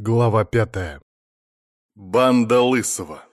Глава 5. Банда Лысого.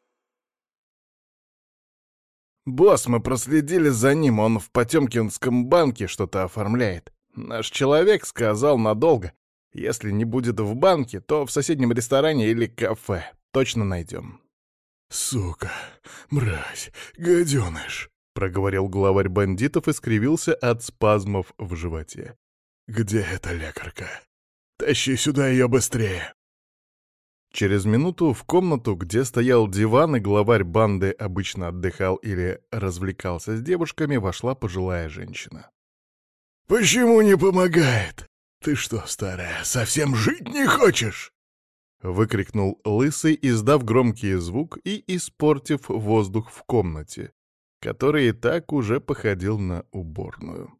«Босс, мы проследили за ним, он в Потемкинском банке что-то оформляет. Наш человек сказал надолго. Если не будет в банке, то в соседнем ресторане или кафе. Точно найдем». «Сука, мразь, гаденыш!» — проговорил главарь бандитов и скривился от спазмов в животе. «Где эта лекарка? Тащи сюда ее быстрее!» Через минуту в комнату, где стоял диван и главарь банды обычно отдыхал или развлекался с девушками, вошла пожилая женщина. «Почему не помогает? Ты что, старая, совсем жить не хочешь?» — выкрикнул Лысый, издав громкий звук и испортив воздух в комнате, который и так уже походил на уборную.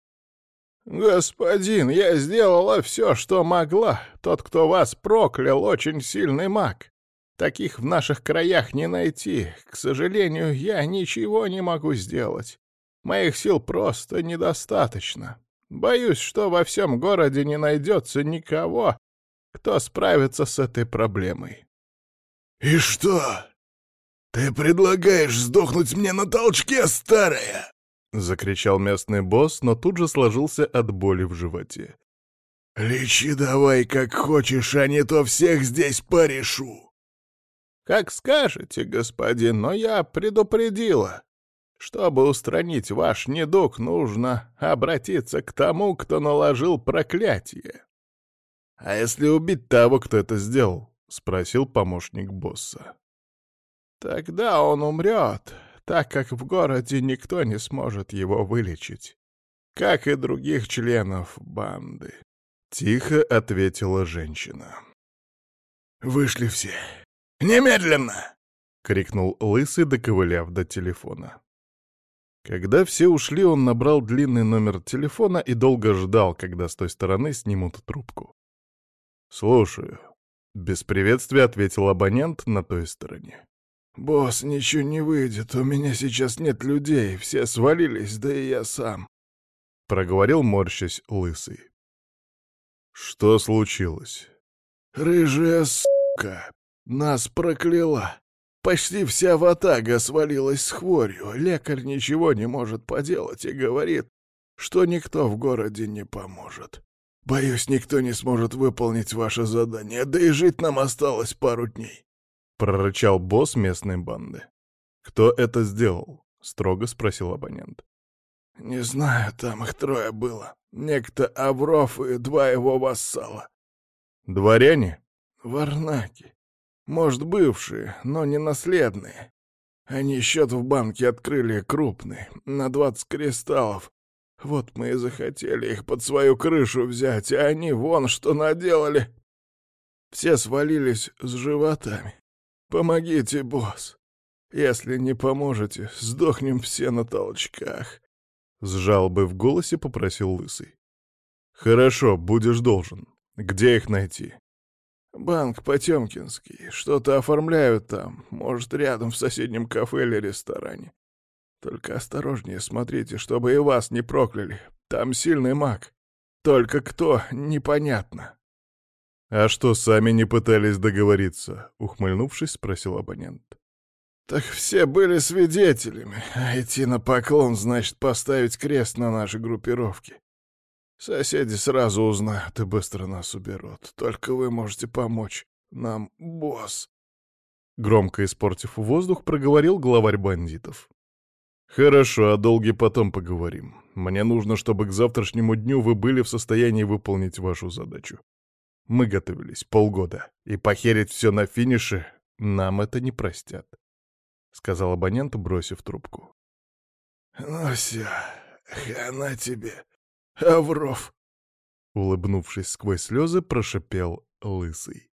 «Господин, я сделала все, что могла. Тот, кто вас проклял, очень сильный маг. Таких в наших краях не найти. К сожалению, я ничего не могу сделать. Моих сил просто недостаточно. Боюсь, что во всем городе не найдется никого, кто справится с этой проблемой». «И что? Ты предлагаешь сдохнуть мне на толчке, старая?» — закричал местный босс, но тут же сложился от боли в животе. «Лечи давай как хочешь, а не то всех здесь порешу!» «Как скажете, господин, но я предупредила. Чтобы устранить ваш недуг, нужно обратиться к тому, кто наложил проклятие». «А если убить того, кто это сделал?» — спросил помощник босса. «Тогда он умрет, так как в городе никто не сможет его вылечить, как и других членов банды», — тихо ответила женщина. «Вышли все! Немедленно!» — крикнул Лысый, доковыляв до телефона. Когда все ушли, он набрал длинный номер телефона и долго ждал, когда с той стороны снимут трубку. «Слушаю», — без приветствия ответил абонент на той стороне. «Босс, ничего не выйдет, у меня сейчас нет людей, все свалились, да и я сам», — проговорил, морщась, Лысый. «Что случилось?» «Рыжая сука нас прокляла. Почти вся ватага свалилась с хворью, лекарь ничего не может поделать и говорит, что никто в городе не поможет. Боюсь, никто не сможет выполнить ваше задание, да и жить нам осталось пару дней». — прорычал босс местной банды. «Кто это сделал?» — строго спросил абонент. «Не знаю, там их трое было. Некто Авров и два его вассала». «Дворяне?» «Варнаки. Может, бывшие, но не наследные. Они счет в банке открыли крупный, на 20 кристаллов. Вот мы и захотели их под свою крышу взять, а они вон что наделали. Все свалились с животами. Помогите, босс. Если не поможете, сдохнем все на толчках». С жалобой в голосе попросил Лысый. «Хорошо, будешь должен. Где их найти?» «Банк Потемкинский. Что-то оформляют там. Может, рядом в соседнем кафе или ресторане. Только осторожнее смотрите, чтобы и вас не прокляли. Там сильный маг. Только кто — непонятно». «А что, сами не пытались договориться?» — ухмыльнувшись, спросил абонент. «Так все были свидетелями, а идти на поклон значит поставить крест на нашей группировке. Соседи сразу узнают и быстро нас уберут. Только вы можете помочь нам, босс». Громко испортив воздух, проговорил главарь бандитов. «Хорошо, о долге потом поговорим. Мне нужно, чтобы к завтрашнему дню вы были в состоянии выполнить вашу задачу. Мы готовились полгода, и похерить все на финише нам это не простят», — сказал абонент, бросив трубку. «Ну все, хана тебе, Авров», — улыбнувшись сквозь слезы, прошипел Лысый.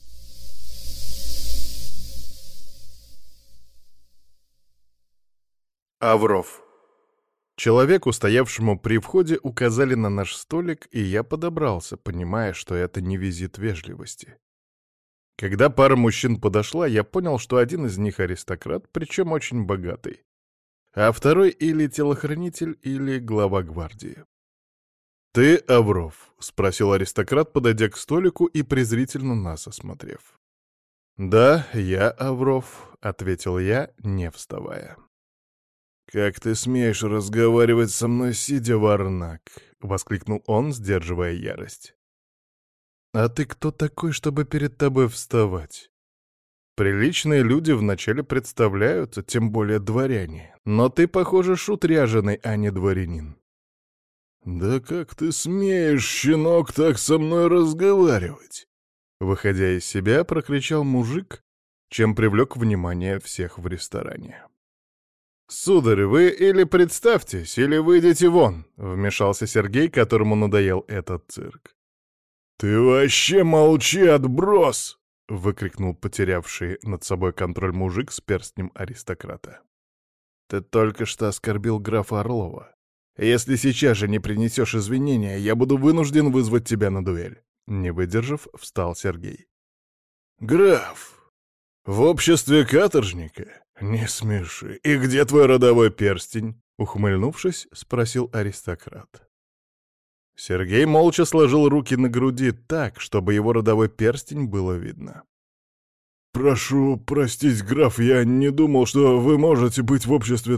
Авров. Человеку, стоявшему при входе, указали на наш столик, и я подобрался, понимая, что это не визит вежливости. Когда пара мужчин подошла, я понял, что один из них аристократ, причем очень богатый, а второй или телохранитель, или глава гвардии. «Ты Авров?» — спросил аристократ, подойдя к столику и презрительно нас осмотрев. «Да, я Авров», — ответил я, не вставая. «Как ты смеешь разговаривать со мной, сидя, Варнак?» — воскликнул он, сдерживая ярость. «А ты кто такой, чтобы перед тобой вставать? Приличные люди вначале представляются, тем более дворяне. Но ты, похоже, шут ряженый, а не дворянин». «Да как ты смеешь, щенок, так со мной разговаривать?» Выходя из себя, прокричал мужик, чем привлек внимание всех в ресторане. «Сударь, вы или представьтесь, или выйдите вон», — вмешался Сергей, которому надоел этот цирк. «Ты вообще молчи, отброс!» — выкрикнул потерявший над собой контроль мужик с перстнем аристократа. «Ты только что оскорбил графа Орлова. Если сейчас же не принесешь извинения, я буду вынужден вызвать тебя на дуэль». Не выдержав, встал Сергей. «Граф, в обществе каторжника? Не смеши. И где твой родовой перстень?» Ухмыльнувшись, спросил аристократ. Сергей молча сложил руки на груди так, чтобы его родовой перстень было видно. «Прошу простить, граф, я не думал, что вы можете быть в обществе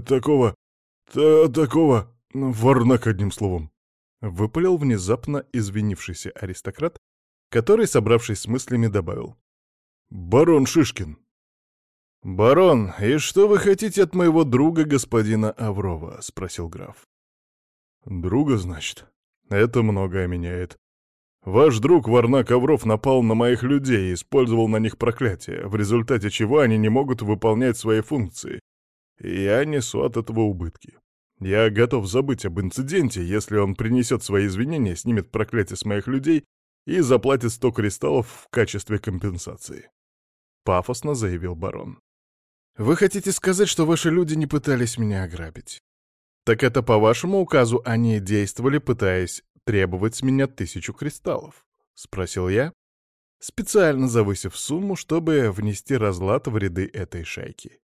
такого... Варнак, одним словом». Выпалил внезапно извинившийся аристократ, который, собравшись с мыслями, добавил. «Барон Шишкин». «Барон, и что вы хотите от моего друга, господина Аврова?» — спросил граф. «Друга, значит? Это многое меняет. Ваш друг Варнак Авров напал на моих людей и использовал на них проклятие, в результате чего они не могут выполнять свои функции. И я несу от этого убытки. Я готов забыть об инциденте, если он принесет свои извинения, снимет проклятие с моих людей и заплатит 100 кристаллов в качестве компенсации», — пафосно заявил барон. «Вы хотите сказать, что ваши люди не пытались меня ограбить? Так это по вашему указу они действовали, пытаясь требовать с меня 1000 кристаллов?» — спросил я, специально завысив сумму, чтобы внести разлад в ряды этой шайки.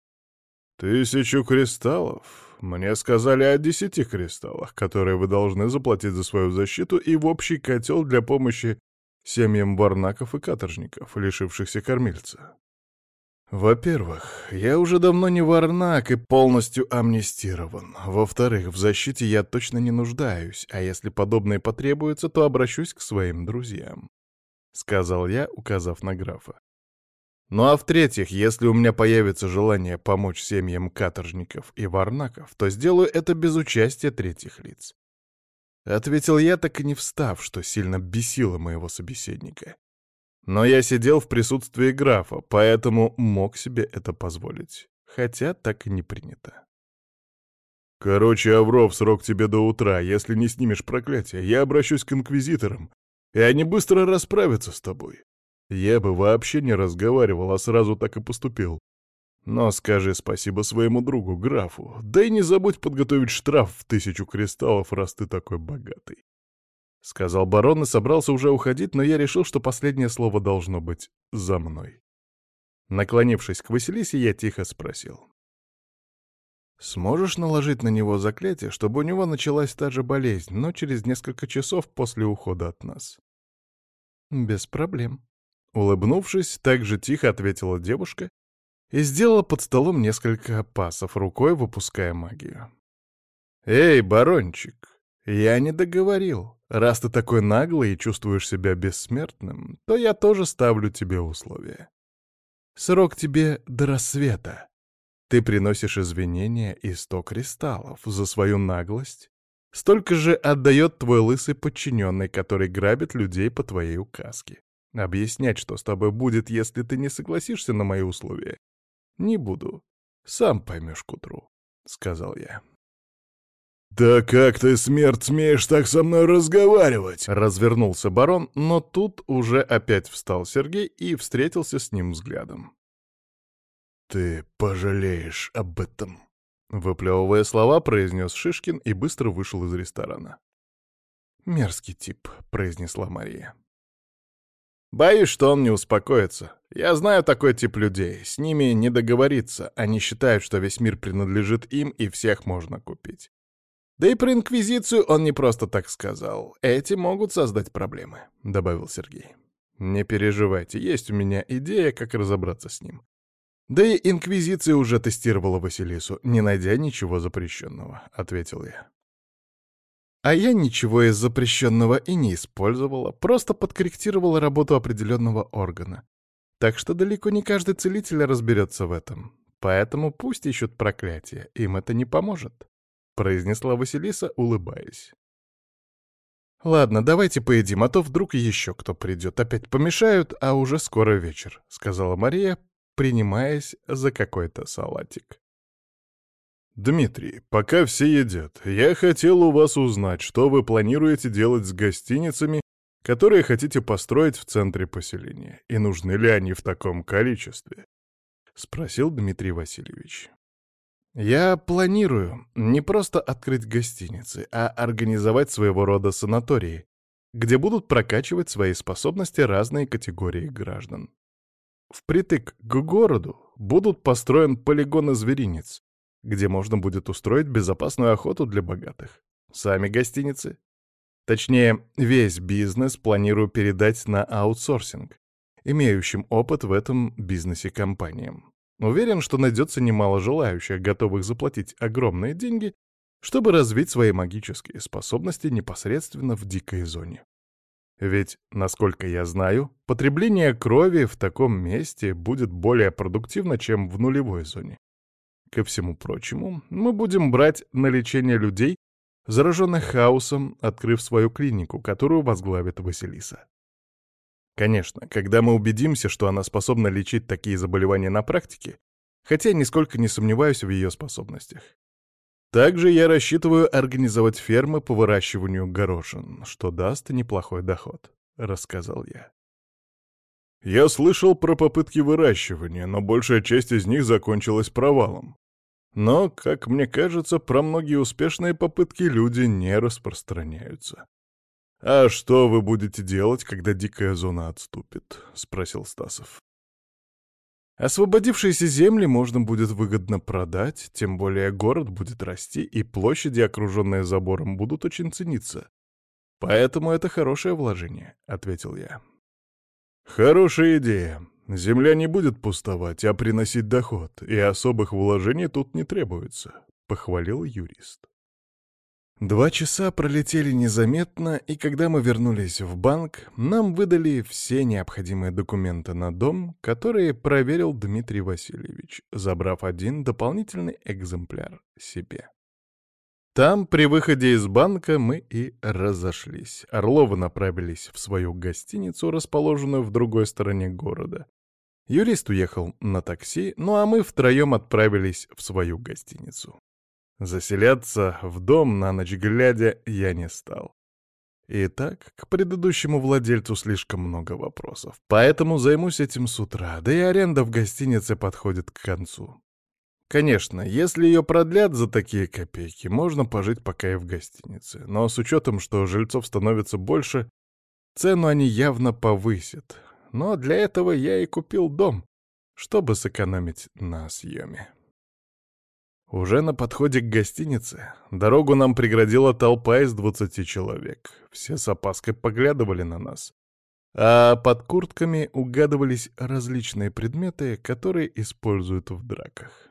1000 кристаллов? Мне сказали о 10 кристаллах, которые вы должны заплатить за свою защиту и в общий котел для помощи семьям варнаков и каторжников, лишившихся кормильца. Во-первых, я уже давно не варнак и полностью амнистирован. Во-вторых, в защите я точно не нуждаюсь, а если подобное потребуется, то обращусь к своим друзьям», — сказал я, указав на графа. «Ну а в-третьих, если у меня появится желание помочь семьям каторжников и варнаков, то сделаю это без участия третьих лиц». Ответил я, так и не встав, что сильно бесило моего собеседника. Но я сидел в присутствии графа, поэтому мог себе это позволить, хотя так и не принято. «Короче, Авров, срок тебе до утра. Если не снимешь проклятие, я обращусь к инквизиторам, и они быстро расправятся с тобой. Я бы вообще не разговаривал, а сразу так и поступил. Но скажи спасибо своему другу, графу, да и не забудь подготовить штраф в 1000 кристаллов, раз ты такой богатый», — сказал барон и собрался уже уходить, но я решил, что последнее слово должно быть за мной. Наклонившись к Василисе, я тихо спросил. «Сможешь наложить на него заклятие, чтобы у него началась та же болезнь, но через несколько часов после ухода от нас?» «Без проблем», — улыбнувшись, так же тихо ответила девушка и сделала под столом несколько пасов рукой, выпуская магию. «Эй, барончик, я не договорил. Раз ты такой наглый и чувствуешь себя бессмертным, то я тоже ставлю тебе условия. Срок тебе до рассвета. Ты приносишь извинения и 100 кристаллов за свою наглость. Столько же отдает твой лысый подчиненный, который грабит людей по твоей указке. Объяснять, что с тобой будет, если ты не согласишься на мои условия, не буду. Сам поймешь к утру», — сказал я. «Да как ты, смерть, смеешь так со мной разговаривать?» Развернулся барон, но тут уже опять встал Сергей и встретился с ним взглядом. «Ты пожалеешь об этом», — выплевывая слова, произнес Шишкин и быстро вышел из ресторана. «Мерзкий тип», — произнесла Мария. «Боюсь, что он не успокоится. Я знаю такой тип людей. С ними не договориться. Они считают, что весь мир принадлежит им и всех можно купить. Да и про Инквизицию он не просто так сказал. Эти могут создать проблемы», — добавил Сергей. «Не переживайте, есть у меня идея, как разобраться с ним. Да и Инквизиция уже тестировала Василису, не найдя ничего запрещенного», — ответил я. А я ничего из запрещенного и не использовала, просто подкорректировала работу определенного органа. Так что далеко не каждый целитель разберется в этом. Поэтому пусть ищут проклятие, им это не поможет», — произнесла Василиса, улыбаясь. «Ладно, давайте поедим, а то вдруг еще кто придет. Опять помешают, а уже скоро вечер», — сказала Мария, принимаясь за какой-то салатик. «Дмитрий, пока все едят, я хотел у вас узнать, что вы планируете делать с гостиницами, которые хотите построить в центре поселения, и нужны ли они в таком количестве?» — спросил Дмитрий Васильевич. «Я планирую не просто открыть гостиницы, а организовать своего рода санатории, где будут прокачивать свои способности разные категории граждан. Впритык к городу будут построен полигоны зверинец, где можно будет устроить безопасную охоту для богатых. Сами гостиницы, точнее, весь бизнес планирую передать на аутсорсинг, имеющим опыт в этом бизнесе компаниям. Уверен, что найдется немало желающих, готовых заплатить огромные деньги, чтобы развить свои магические способности непосредственно в дикой зоне. Ведь, насколько я знаю, потребление крови в таком месте будет более продуктивно, чем в нулевой зоне. Ко всему прочему, мы будем брать на лечение людей, зараженных хаосом, открыв свою клинику, которую возглавит Василиса. Конечно, когда мы убедимся, что она способна лечить такие заболевания на практике, хотя нисколько не сомневаюсь в ее способностях. Также я рассчитываю организовать фермы по выращиванию горошин, что даст неплохой доход, — рассказал я. «Я слышал про попытки выращивания, но большая часть из них закончилась провалом. Но, как мне кажется, про многие успешные попытки люди не распространяются. А что вы будете делать, когда дикая зона отступит?» — спросил Стасов. Освободившиеся земли можно будет выгодно продать, тем более город будет расти, и площади, окруженные забором, будут очень цениться. Поэтому это хорошее вложение, — ответил я. «Хорошая идея. Земля не будет пустовать, а приносить доход, и особых вложений тут не требуется», — похвалил юрист. 2 часа пролетели незаметно, и когда мы вернулись в банк, нам выдали все необходимые документы на дом, которые проверил Дмитрий Васильевич, забрав один дополнительный экземпляр себе. Там, при выходе из банка, мы и разошлись. Орловы направились в свою гостиницу, расположенную в другой стороне города. Юрист уехал на такси, ну а мы втроем отправились в свою гостиницу. Заселяться в дом на ночь глядя я не стал. Итак, к предыдущему владельцу слишком много вопросов, поэтому займусь этим с утра, да и аренда в гостинице подходит к концу. Конечно, если ее продлят за такие копейки, можно пожить пока и в гостинице, но с учетом, что жильцов становится больше, цену они явно повысят. Но для этого я и купил дом, чтобы сэкономить на съеме. Уже на подходе к гостинице дорогу нам преградила толпа из 20 человек. Все с опаской поглядывали на нас. А под куртками угадывались различные предметы, которые используют в драках.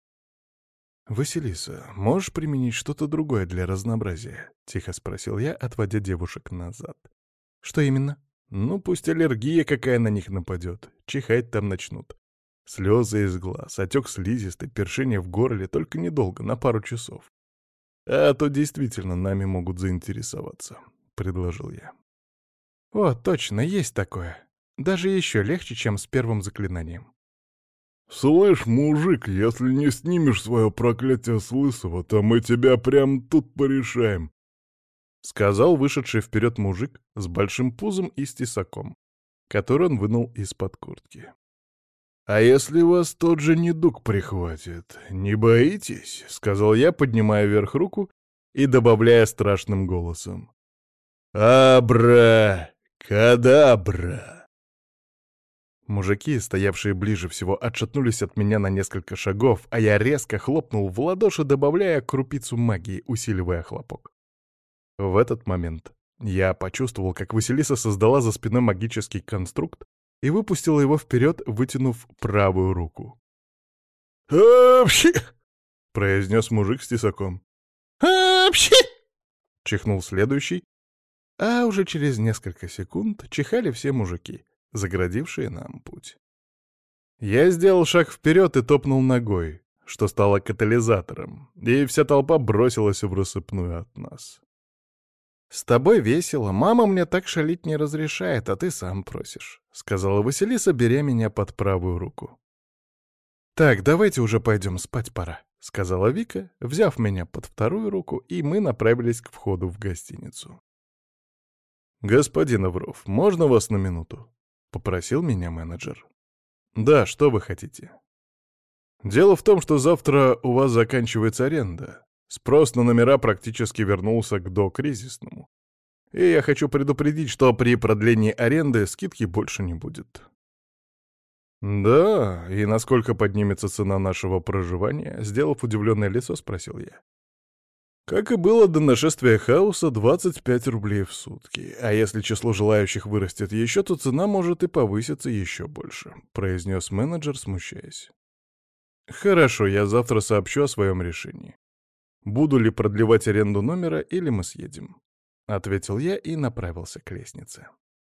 «Василиса, можешь применить что-то другое для разнообразия?» — тихо спросил я, отводя девушек назад. «Что именно?» «Ну, пусть аллергия какая на них нападет. Чихать там начнут. Слезы из глаз, отек слизистой, першение в горле, только недолго, на пару часов. А то действительно нами могут заинтересоваться», — предложил я. «О, точно, есть такое. Даже еще легче, чем с первым заклинанием». «Слышь, мужик, если не снимешь свое проклятие с лысого, то мы тебя прямо тут порешаем», — сказал вышедший вперед мужик с большим пузом и с тесаком, который он вынул из-под куртки. «А если вас тот же недуг прихватит, не боитесь?» — сказал я, поднимая вверх руку и добавляя страшным голосом. «Абра-кадабра!» Мужики, стоявшие ближе всего, отшатнулись от меня на несколько шагов, а я резко хлопнул в ладоши, добавляя крупицу магии, усиливая хлопок. В этот момент я почувствовал, как Василиса создала за спиной магический конструкт и выпустила его вперед, вытянув правую руку. «Апчхи!» — произнес мужик с тесаком. «Апчхи!» — чихнул следующий, а уже через несколько секунд чихали все мужики, заградившие нам путь. Я сделал шаг вперед и топнул ногой, что стало катализатором, и вся толпа бросилась в рассыпную от нас. «С тобой весело, мама мне так шалить не разрешает, а ты сам просишь», — сказала Василиса, беря меня под правую руку. «Так, давайте уже пойдем, спать пора», — сказала Вика, взяв меня под вторую руку, и мы направились к входу в гостиницу. «Господин Авров, можно вас на минуту?» — попросил меня менеджер. «Да, что вы хотите?» «Дело в том, что завтра у вас заканчивается аренда. Спрос на номера практически вернулся к докризисному. И я хочу предупредить, что при продлении аренды скидки больше не будет». «Да, и насколько поднимется цена нашего проживания?» — сделав удивленное лицо, спросил я. Как и было до нашествия хаоса, 25 рублей в сутки. А если число желающих вырастет еще, то цена может и повыситься еще больше, произнес менеджер, смущаясь. Хорошо, я завтра сообщу о своем решении. Буду ли продлевать аренду номера или мы съедем? Ответил я и направился к лестнице.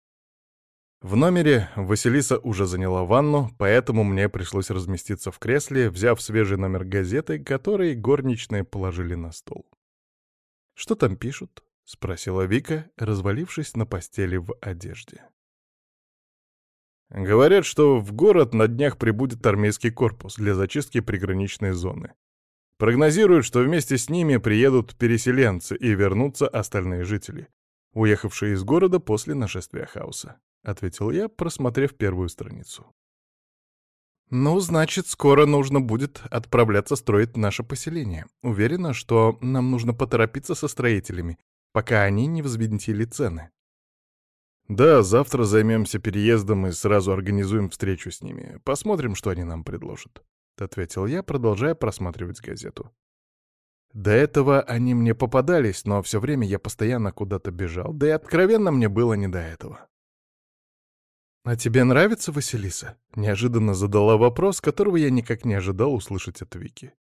В номере Василиса уже заняла ванну, поэтому мне пришлось разместиться в кресле, взяв свежий номер газеты, который горничные положили на стол. «Что там пишут?» — спросила Вика, развалившись на постели в одежде. «Говорят, что в город на днях прибудет армейский корпус для зачистки приграничной зоны. Прогнозируют, что вместе с ними приедут переселенцы и вернутся остальные жители, уехавшие из города после нашествия хаоса», — ответил я, просмотрев первую страницу. «Ну, значит, скоро нужно будет отправляться строить наше поселение. Уверена, что нам нужно поторопиться со строителями, пока они не взвинтили цены». «Да, завтра займемся переездом и сразу организуем встречу с ними. Посмотрим, что они нам предложат», — ответил я, продолжая просматривать газету. До этого они мне попадались, но все время я постоянно куда-то бежал, да и откровенно мне было не до этого. «А тебе нравится Василиса?» — неожиданно задала вопрос, которого я никак не ожидал услышать от Вики.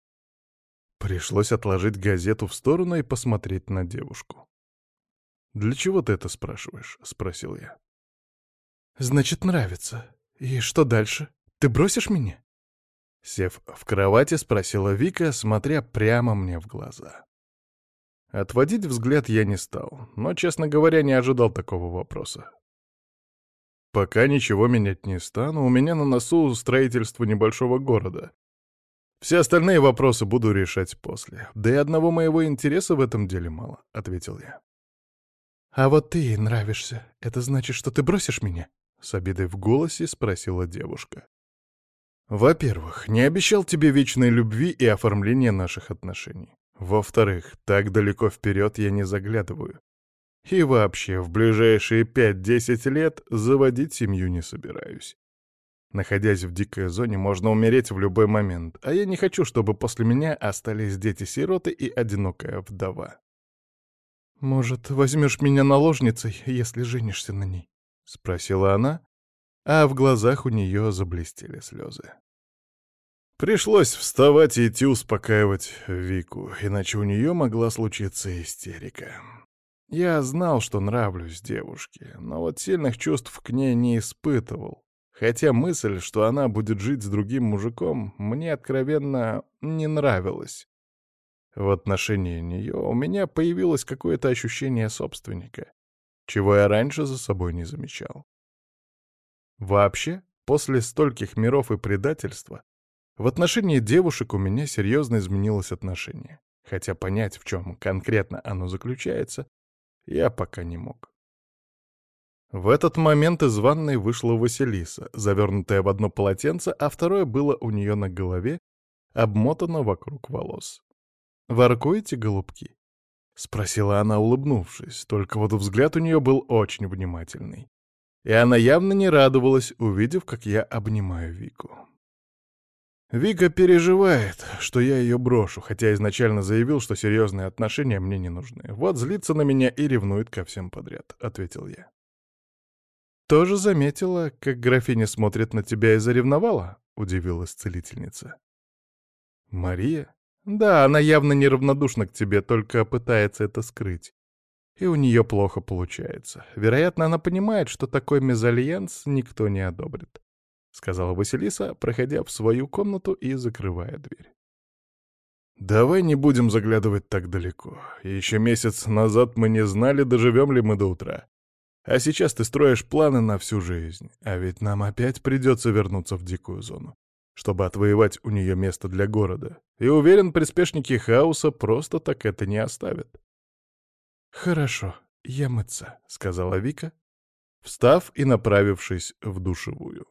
Пришлось отложить газету в сторону и посмотреть на девушку. «Для чего ты это спрашиваешь?» — спросил я. «Значит, нравится. И что дальше? Ты бросишь меня?» Сев в кровати, спросила Вика, смотря прямо мне в глаза. Отводить взгляд я не стал, но, честно говоря, не ожидал такого вопроса. Пока ничего менять не стану, у меня на носу строительство небольшого города. Все остальные вопросы буду решать после. Да и одного моего интереса в этом деле мало, — ответил я. «А вот ты ей нравишься. Это значит, что ты бросишь меня?» — с обидой в голосе спросила девушка. «Во-первых, не обещал тебе вечной любви и оформления наших отношений. Во-вторых, так далеко вперед я не заглядываю. И вообще, в ближайшие 5-10 лет заводить семью не собираюсь. Находясь в дикой зоне, можно умереть в любой момент, а я не хочу, чтобы после меня остались дети-сироты и одинокая вдова». «Может, возьмешь меня наложницей, если женишься на ней?» — спросила она, а в глазах у нее заблестели слезы. Пришлось вставать и идти успокаивать Вику, иначе у нее могла случиться истерика. Я знал, что нравлюсь девушке, но вот сильных чувств к ней не испытывал, хотя мысль, что она будет жить с другим мужиком, мне откровенно не нравилась. В отношении нее у меня появилось какое-то ощущение собственника, чего я раньше за собой не замечал. Вообще, после стольких миров и предательства, в отношении девушек у меня серьезно изменилось отношение, хотя понять, в чем конкретно оно заключается, я пока не мог. В этот момент из ванной вышла Василиса, завернутая в одно полотенце, а второе было у нее на голове, обмотано вокруг волос. «Воркуете, голубки?» — спросила она, улыбнувшись, только вот взгляд у нее был очень внимательный. И она явно не радовалась, увидев, как я обнимаю Вику. Вика переживает, что я ее брошу, хотя изначально заявил, что серьезные отношения мне не нужны. Вот злится на меня и ревнует ко всем подряд, — ответил я. «Тоже заметила, как графиня смотрит на тебя и заревновала?» — удивилась целительница. «Мария? Да, она явно неравнодушна к тебе, только пытается это скрыть. И у нее плохо получается. Вероятно, она понимает, что такой мезальянс никто не одобрит», — сказала Василиса, проходя в свою комнату и закрывая дверь. «Давай не будем заглядывать так далеко. Еще месяц назад мы не знали, доживем ли мы до утра. А сейчас ты строишь планы на всю жизнь, а ведь нам опять придется вернуться в дикую зону, чтобы отвоевать у нее место для города. И уверен, приспешники хаоса просто так это не оставят». «Хорошо, я мыться», — сказала Вика, встав и направившись в душевую.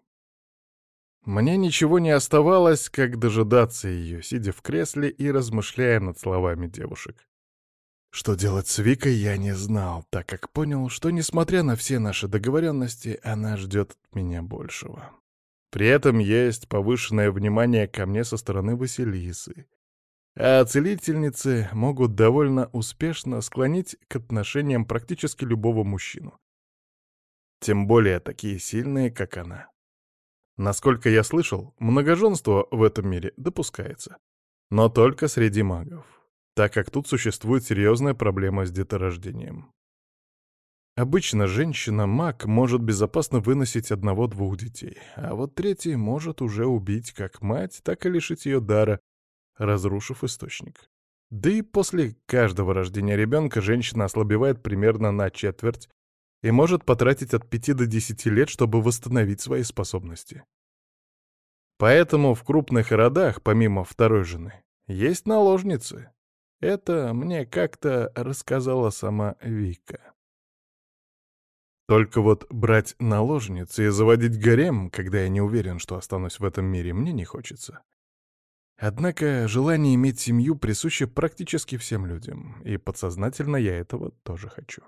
Мне ничего не оставалось, как дожидаться ее, сидя в кресле и размышляя над словами девушек. Что делать с Викой, я не знал, так как понял, что, несмотря на все наши договоренности, она ждет от меня большего. При этом есть повышенное внимание ко мне со стороны Василисы, а целительницы могут довольно успешно склонить к отношениям практически любого мужчину. Тем более такие сильные, как она. Насколько я слышал, многоженство в этом мире допускается, но только среди магов, так как тут существует серьезная проблема с деторождением. Обычно женщина-маг может безопасно выносить одного-двух детей, а вот третий может уже убить как мать, так и лишить ее дара, разрушив источник. Да и после каждого рождения ребенка женщина ослабевает примерно на четверть и может потратить от 5 до 10 лет, чтобы восстановить свои способности. Поэтому в крупных родах, помимо второй жены, есть наложницы. Это мне как-то рассказала сама Вика. Только вот брать наложниц и заводить гарем, когда я не уверен, что останусь в этом мире, мне не хочется. Однако желание иметь семью присуще практически всем людям, и подсознательно я этого тоже хочу.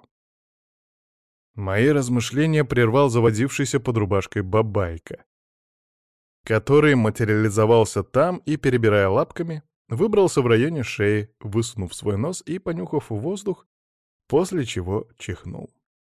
Мои размышления прервал заводившийся под рубашкой бабайка, который материализовался там и, перебирая лапками, выбрался в районе шеи, высунув свой нос и понюхав воздух, после чего чихнул.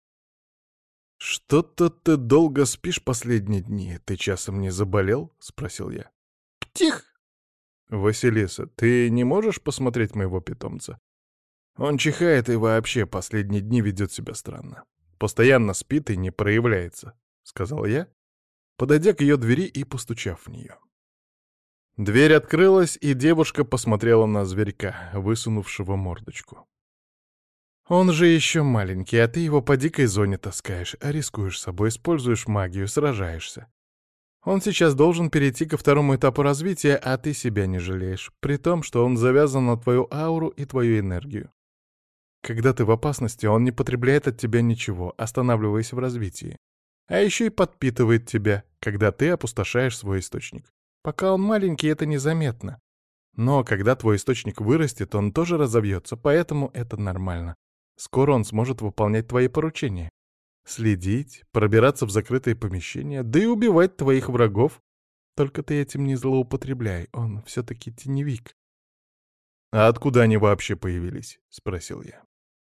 «Что-то ты долго спишь последние дни. Ты часом не заболел?» — спросил я. «Птих!» «Василиса, ты не можешь посмотреть моего питомца? Он чихает и вообще последние дни ведет себя странно. Постоянно спит и не проявляется», — сказал я, подойдя к ее двери и постучав в нее. Дверь открылась, и девушка посмотрела на зверька, высунувшего мордочку. «Он же еще маленький, а ты его по дикой зоне таскаешь, а рискуешь собой, используешь магию, сражаешься. Он сейчас должен перейти ко второму этапу развития, а ты себя не жалеешь, при том, что он завязан на твою ауру и твою энергию. Когда ты в опасности, он не потребляет от тебя ничего, останавливаясь в развитии. А еще и подпитывает тебя, когда ты опустошаешь свой источник. Пока он маленький, это незаметно. Но когда твой источник вырастет, он тоже разовьется, поэтому это нормально. Скоро он сможет выполнять твои поручения. Следить, пробираться в закрытые помещения, да и убивать твоих врагов. Только ты этим не злоупотребляй, он все-таки теневик. «А откуда они вообще появились?» — спросил я.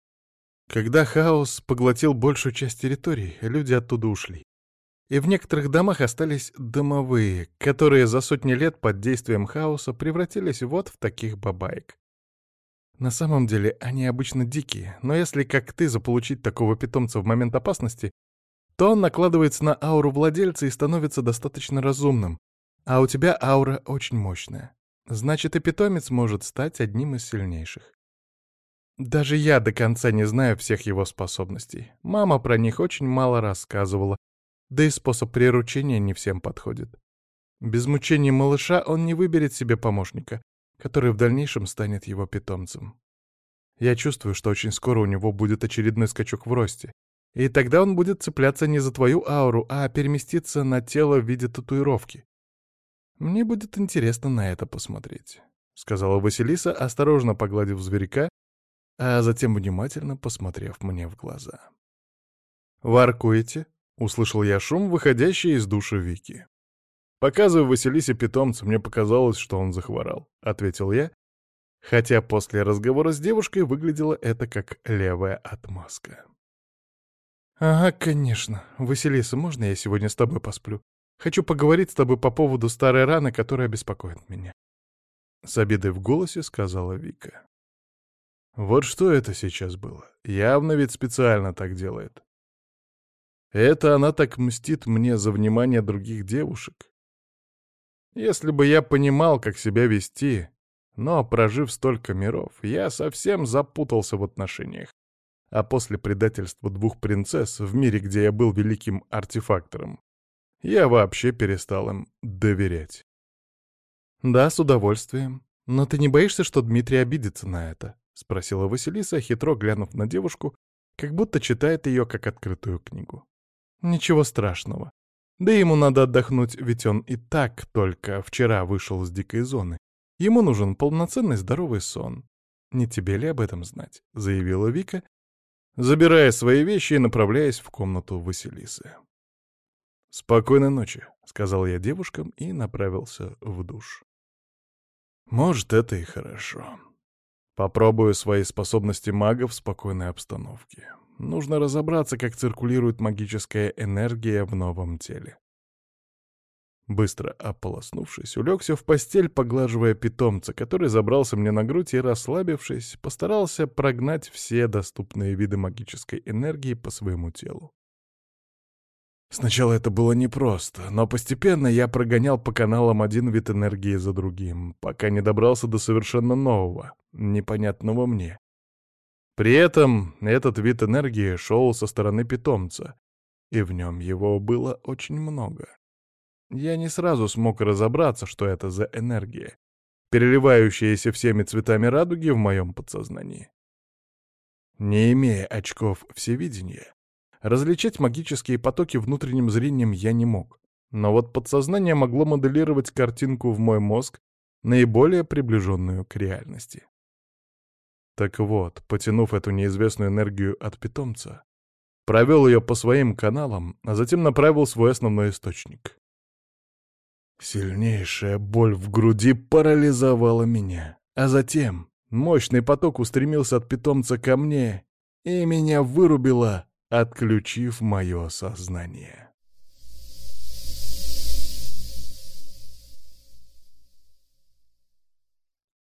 Когда хаос поглотил большую часть территории, люди оттуда ушли. И в некоторых домах остались домовые, которые за сотни лет под действием хаоса превратились вот в таких бабаек. На самом деле они обычно дикие, но если, как ты, заполучить такого питомца в момент опасности, то он накладывается на ауру владельца и становится достаточно разумным, а у тебя аура очень мощная. Значит, и питомец может стать одним из сильнейших. Даже я до конца не знаю всех его способностей. Мама про них очень мало рассказывала, да и способ приручения не всем подходит. Без мучений малыша он не выберет себе помощника, который в дальнейшем станет его питомцем. Я чувствую, что очень скоро у него будет очередной скачок в росте, и тогда он будет цепляться не за твою ауру, а переместиться на тело в виде татуировки. Мне будет интересно на это посмотреть», — сказала Василиса, осторожно погладив зверька, а затем внимательно посмотрев мне в глаза. «Воркуете?» услышал я шум, выходящий из душа Вики. «Показывай Василисе питомца, мне показалось, что он захворал», — ответил я, хотя после разговора с девушкой выглядело это как левая отмазка. «Ага, конечно. Василиса, можно я сегодня с тобой посплю? Хочу поговорить с тобой по поводу старой раны, которая беспокоит меня». С обидой в голосе сказала Вика. Вот что это сейчас было. Явно ведь специально так делает. Это она так мстит мне за внимание других девушек. Если бы я понимал, как себя вести, но, прожив столько миров, я совсем запутался в отношениях. А после предательства 2 принцесс в мире, где я был великим артефактором, я вообще перестал им доверять. «Да, с удовольствием. Но ты не боишься, что Дмитрий обидится на это?» — спросила Василиса, хитро глянув на девушку, как будто читает ее как открытую книгу. «Ничего страшного. Да ему надо отдохнуть, ведь он и так только вчера вышел из дикой зоны. Ему нужен полноценный здоровый сон. Не тебе ли об этом знать?» — заявила Вика, забирая свои вещи и направляясь в комнату Василисы. «Спокойной ночи», — сказал я девушкам и направился в душ. Может, это и хорошо. Попробую свои способности мага в спокойной обстановке. Нужно разобраться, как циркулирует магическая энергия в новом теле. Быстро ополоснувшись, улегся в постель, поглаживая питомца, который забрался мне на грудь и, расслабившись, постарался прогнать все доступные виды магической энергии по своему телу. Сначала это было непросто, но постепенно я прогонял по каналам один вид энергии за другим, пока не добрался до совершенно нового, непонятного мне. При этом этот вид энергии шел со стороны питомца, и в нем его было очень много. Я не сразу смог разобраться, что это за энергия, переливающаяся всеми цветами радуги в моем подсознании. Не имея очков всевидения, различать магические потоки внутренним зрением я не мог, но вот подсознание могло моделировать картинку в мой мозг, наиболее приближенную к реальности. Так вот, потянув эту неизвестную энергию от питомца, провел ее по своим каналам, а затем направил свой основной источник. Сильнейшая боль в груди парализовала меня, а затем мощный поток устремился от питомца ко мне, и меня вырубило, отключив мое сознание.